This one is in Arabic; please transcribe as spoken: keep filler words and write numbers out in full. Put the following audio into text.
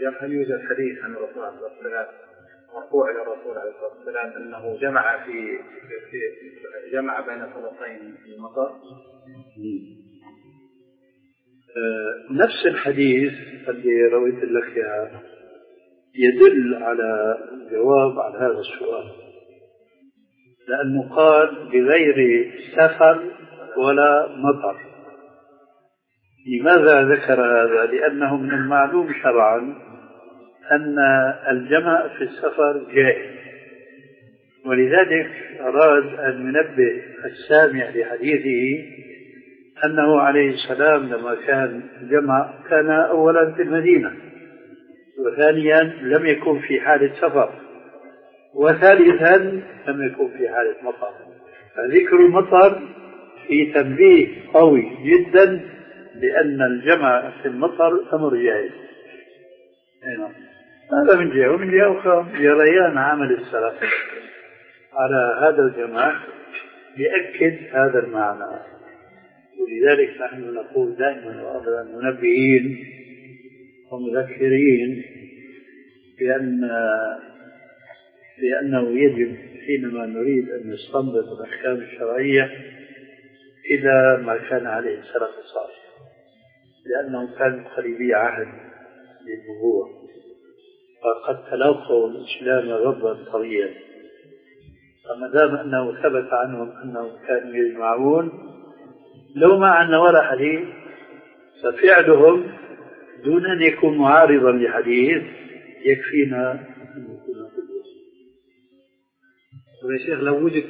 هل يوجد حديث عن الرسول عليه الصلاة والسلام مرفوع إلى الرسول عليه الصلاة والسلام أنه جمع في, في جمع بين صلاتين المطر؟ نفس الحديث الذي رويت لك إياه يدل على الجواب على هذا السؤال، لأنه قال بغير سفر ولا مطر. لماذا ذكر هذا؟ لأنه من المعلوم شرعا أن الجمع في السفر جائز، ولذلك أراد أن ينبه السامع لحديثه أنه عليه السلام لما كان جمع كان أولا في المدينة، وثانيا لم يكن في حالة سفر، وثالثا لم يكن في حالة مطر. فذكر المطر في تنبيه قوي جدا لأن الجمع في المطر أمر جائز. هذا من جهة، ومن جهة أخرى جريان عمل السلف على هذا الجمع يؤكد هذا المعنى. ولذلك نحن نقول دائما وأبدا منبهين ومذكرين بأن بأنه يجب حينما نريد أن نستنبط الأحكام الشرعية إلى ما كان عليه السلف الصالح، لأنهم كانوا قريبي عهد للنبوة وقد تلقوا الإسلام غضا طريا، فما دام أنه ثبت عنهم أنهم كانوا يجمعون لو ما عندنا ولا حديث ففعلهم دون أن يكون معارضا لحديث يكفينا أن يكون في الوصف. ويا شيخ لو وجد